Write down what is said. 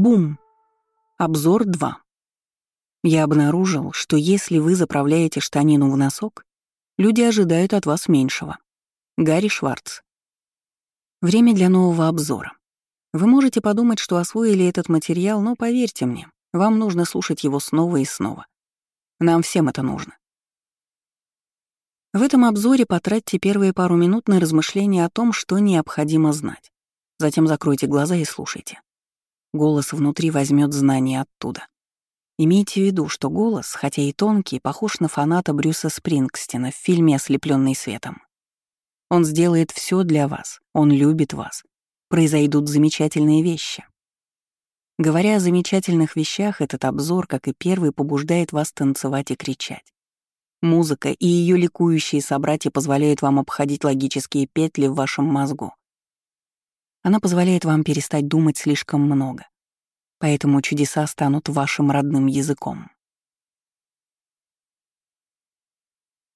Бум! Обзор 2. Я обнаружил, что если вы заправляете штанину в носок, люди ожидают от вас меньшего. Гарри Шварц. Время для нового обзора. Вы можете подумать, что освоили этот материал, но поверьте мне, вам нужно слушать его снова и снова. Нам всем это нужно. В этом обзоре потратьте первые пару минут на размышления о том, что необходимо знать. Затем закройте глаза и слушайте. Голос внутри возьмет знания оттуда. Имейте в виду, что голос, хотя и тонкий, похож на фаната Брюса Спрингстина в фильме «Ослеплённый светом». Он сделает все для вас, он любит вас. Произойдут замечательные вещи. Говоря о замечательных вещах, этот обзор, как и первый, побуждает вас танцевать и кричать. Музыка и ее ликующие собратья позволяют вам обходить логические петли в вашем мозгу. Она позволяет вам перестать думать слишком много. Поэтому чудеса станут вашим родным языком.